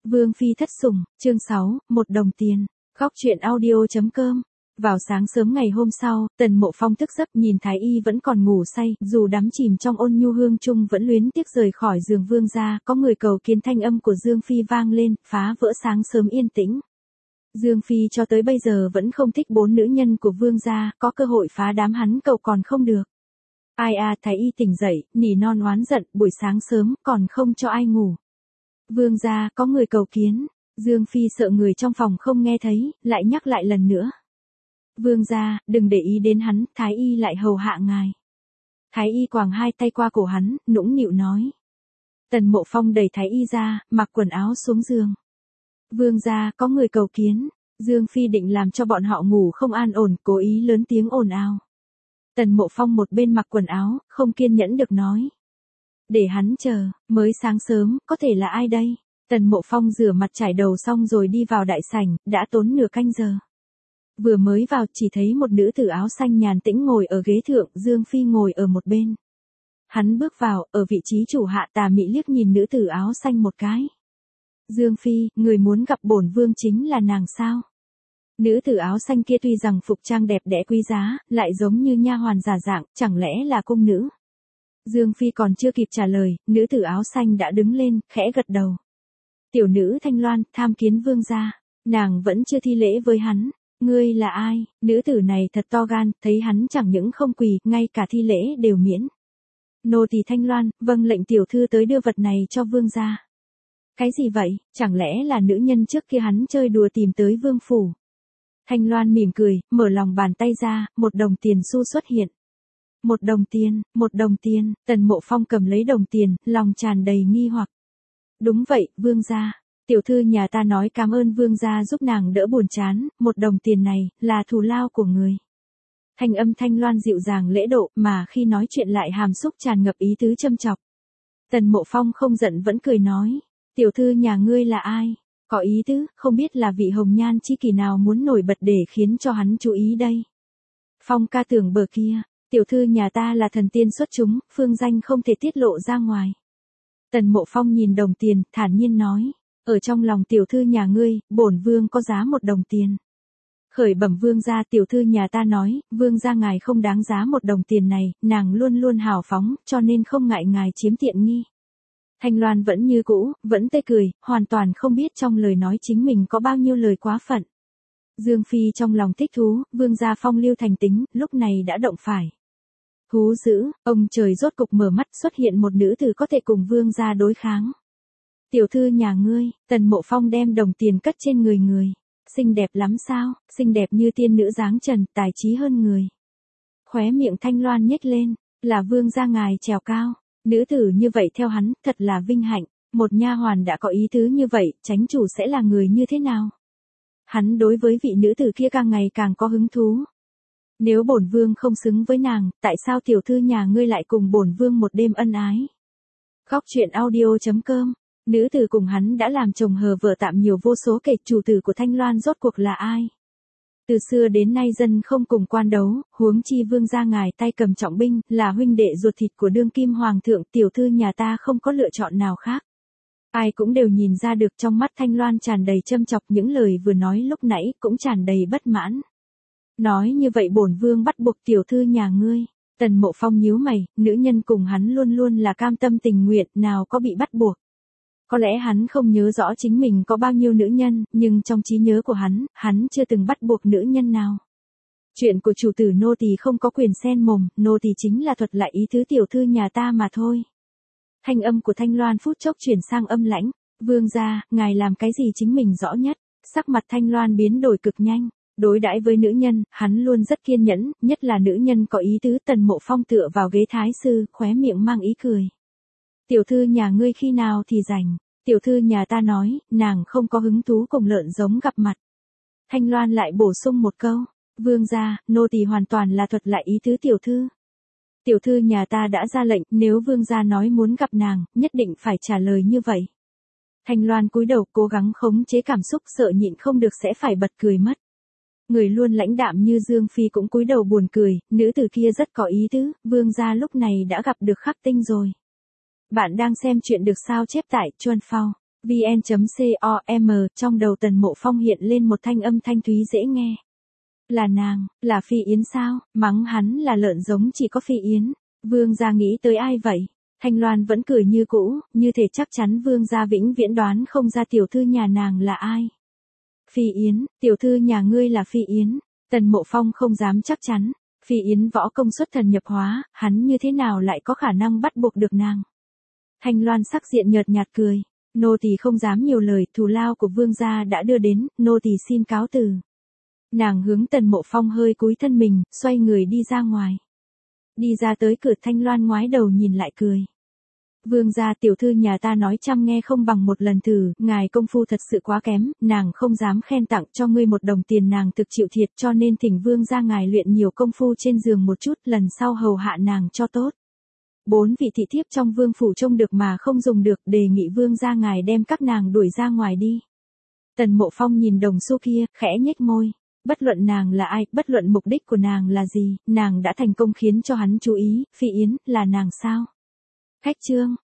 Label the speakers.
Speaker 1: Vương phi thất sủng, chương 6, một đồng tiền. Khóc chuyện audio.com. Vào sáng sớm ngày hôm sau, Tần Mộ Phong thức giấc nhìn Thái Y vẫn còn ngủ say, dù đắm chìm trong ôn nhu hương trung vẫn luyến tiếc rời khỏi giường vương gia, có người cầu kiến thanh âm của Dương Phi vang lên, phá vỡ sáng sớm yên tĩnh. Dương Phi cho tới bây giờ vẫn không thích 4 nữ nhân của vương gia, có cơ hội phá đám hắn cầu còn không được. Ai à, Thái Y tỉnh dậy, nỉ non oán giận, buổi sáng sớm còn không cho ai ngủ. Vương gia, có người cầu kiến. Dương Phi sợ người trong phòng không nghe thấy, lại nhắc lại lần nữa. Vương gia, đừng để ý đến hắn, Thái Y lại hầu hạ ngài. Thái Y quàng hai tay qua cổ hắn, nũng nịu nói. Tần Mộ Phong đẩy Thái Y ra, mặc quần áo xuống giường. Vương gia, có người cầu kiến. Dương Phi định làm cho bọn họ ngủ không an ổn, cố ý lớn tiếng ồn ào. Tần Mộ Phong một bên mặc quần áo, không kiên nhẫn được nói. Để hắn chờ, mới sáng sớm, có thể là ai đây? Tần Mộ Phong rửa mặt trải đầu xong rồi đi vào đại sảnh, đã tốn nửa canh giờ. Vừa mới vào chỉ thấy một nữ tử áo xanh nhàn tĩnh ngồi ở ghế thượng, Dương Phi ngồi ở một bên. Hắn bước vào, ở vị trí chủ hạ tà mị liếc nhìn nữ tử áo xanh một cái. Dương Phi, người muốn gặp bổn vương chính là nàng sao? Nữ tử áo xanh kia tuy rằng phục trang đẹp đẽ quý giá, lại giống như nha hoàn giả dạng, chẳng lẽ là cung nữ? Dương Phi còn chưa kịp trả lời, nữ tử áo xanh đã đứng lên, khẽ gật đầu. Tiểu nữ Thanh Loan, tham kiến vương gia. Nàng vẫn chưa thi lễ với hắn. Ngươi là ai? Nữ tử này thật to gan, thấy hắn chẳng những không quỳ, ngay cả thi lễ đều miễn. Nô tỳ Thanh Loan, vâng lệnh tiểu thư tới đưa vật này cho vương gia. Cái gì vậy? Chẳng lẽ là nữ nhân trước kia hắn chơi đùa tìm tới vương phủ? Thanh Loan mỉm cười, mở lòng bàn tay ra, một đồng tiền xu xuất hiện. Một đồng tiền, Tần Mộ Phong cầm lấy đồng tiền, lòng tràn đầy nghi hoặc. Đúng vậy, vương gia. Tiểu thư nhà ta nói cảm ơn vương gia giúp nàng đỡ buồn chán, 1 đồng tiền này, là thù lao của người. Thanh âm Thanh Loan dịu dàng lễ độ, mà khi nói chuyện lại hàm xúc tràn ngập ý tứ châm chọc. Tần Mộ Phong không giận vẫn cười nói, tiểu thư nhà ngươi là ai? Có ý tứ, không biết là vị hồng nhan chi kỷ nào muốn nổi bật để khiến cho hắn chú ý đây. Phong ca tưởng bờ kia, tiểu thư nhà ta là thần tiên xuất chúng, phương danh không thể tiết lộ ra ngoài. Tần Mộ Phong nhìn đồng tiền, thản nhiên nói, ở trong lòng tiểu thư nhà ngươi, bổn vương có giá 1 đồng tiền. Khởi bẩm vương gia, tiểu thư nhà ta nói, vương gia ngài không đáng giá 1 đồng tiền này, nàng luôn luôn hào phóng, cho nên không ngại ngài chiếm tiện nghi. Thanh Loan vẫn như cũ, vẫn tươi cười, hoàn toàn không biết trong lời nói chính mình có bao nhiêu lời quá phận. Dương Phi trong lòng thích thú, vương gia phong lưu thành tính, lúc này đã động phải. Hú dữ, ông trời rốt cục mở mắt, xuất hiện một nữ tử có thể cùng vương gia đối kháng. Tiểu thư nhà ngươi, Tần Mộ Phong đem đồng tiền cất trên người người. Xinh đẹp lắm sao, xinh đẹp như tiên nữ dáng trần, tài trí hơn người. Khóe miệng Thanh Loan nhếch lên, là vương gia ngài trèo cao. Nữ tử như vậy theo hắn, thật là vinh hạnh. Một nha hoàn đã có ý tứ như vậy, chánh chủ sẽ là người như thế nào? Hắn đối với vị nữ tử kia càng ngày càng có hứng thú. Nếu bổn vương không xứng với nàng, tại sao tiểu thư nhà ngươi lại cùng bổn vương một đêm ân ái? Khóc chuyện audio.com. Nữ tử cùng hắn đã làm chồng hờ vợ tạm nhiều vô số kể, chủ tử của Thanh Loan rốt cuộc là ai? Từ xưa đến nay dân không cùng quan đấu, huống chi vương gia ngài tay cầm trọng binh, là huynh đệ ruột thịt của đương kim hoàng thượng, tiểu thư nhà ta không có lựa chọn nào khác. Ai cũng đều nhìn ra được trong mắt Thanh Loan tràn đầy châm chọc, những lời vừa nói lúc nãy cũng tràn đầy bất mãn. Nói như vậy bổn vương bắt buộc tiểu thư nhà ngươi. Tần Mộ Phong nhíu mày, nữ nhân cùng hắn luôn luôn là cam tâm tình nguyện, nào có bị bắt buộc. Có lẽ hắn không nhớ rõ chính mình có bao nhiêu nữ nhân, nhưng trong trí nhớ của hắn chưa từng bắt buộc nữ nhân nào. Chuyện của chủ tử nô tỳ không có quyền xen mồm, nô tỳ chính là thuật lại ý tứ tiểu thư nhà ta mà thôi. Thanh âm của Thanh Loan phút chốc chuyển sang âm lãnh, vương gia, ngài làm cái gì chính mình rõ nhất. Sắc mặt Thanh Loan biến đổi cực nhanh, đối đãi với nữ nhân, hắn luôn rất kiên nhẫn, nhất là nữ nhân có ý tứ. Tần Mộ Phong tựa vào ghế thái sư, khóe miệng mang ý cười. Tiểu thư nhà ngươi khi nào thì rảnh? Tiểu thư nhà ta nói, nàng không có hứng thú cùng lợn giống gặp mặt. Thanh Loan lại bổ sung một câu, vương gia, nô tỳ hoàn toàn là thuật lại ý tứ tiểu thư. Tiểu thư nhà ta đã ra lệnh, nếu vương gia nói muốn gặp nàng, nhất định phải trả lời như vậy. Thanh Loan cúi đầu cố gắng khống chế cảm xúc, sợ nhịn không được sẽ phải bật cười mất. Người luôn lãnh đạm như Dương Phi cũng cúi đầu buồn cười, nữ tử kia rất có ý tứ, vương gia lúc này đã gặp được khắc tinh rồi. Bạn đang xem chuyện được sao chép tại Chuan Phao. vn.com, trong đầu Tần Mộ Phong hiện lên một thanh âm thanh thúy dễ nghe. Là nàng, là Phi Yến sao? Mắng hắn là lợn giống chỉ có Phi Yến. Vương gia nghĩ tới ai vậy? Thanh Loan vẫn cười như cũ, như thể chắc chắn vương gia vĩnh viễn đoán không ra tiểu thư nhà nàng là ai. Phi Yến, tiểu thư nhà ngươi là Phi Yến. Tần Mộ Phong không dám chắc chắn. Phi Yến võ công xuất thần nhập hóa, hắn như thế nào lại có khả năng bắt buộc được nàng? Thanh Loan sắc diện nhợt nhạt cười. Nô tỳ không dám nhiều lời, thù lao của vương gia đã đưa đến, nô tỳ xin cáo từ. Nàng hướng Tần Mộ Phong hơi cúi thân mình, xoay người đi ra ngoài. Đi ra tới cửa, Thanh Loan ngoái đầu nhìn lại cười. Vương gia, tiểu thư nhà ta nói trăm nghe không bằng một lần thử, ngài công phu thật sự quá kém, nàng không dám khen tặng cho ngươi một đồng tiền, nàng thực chịu thiệt, cho nên thỉnh vương gia ngài luyện nhiều công phu trên giường một chút, lần sau hầu hạ nàng cho tốt. 4 vị thị thiếp trong vương phủ trông được mà không dùng được, đề nghị vương gia ngài đem các nàng đuổi ra ngoài đi. Tần Mộ Phong nhìn đồng xu kia, khẽ nhếch môi. Bất luận nàng là ai, bất luận mục đích của nàng là gì, nàng đã thành công khiến cho hắn chú ý. Phi Yến, là nàng sao? Khách trương,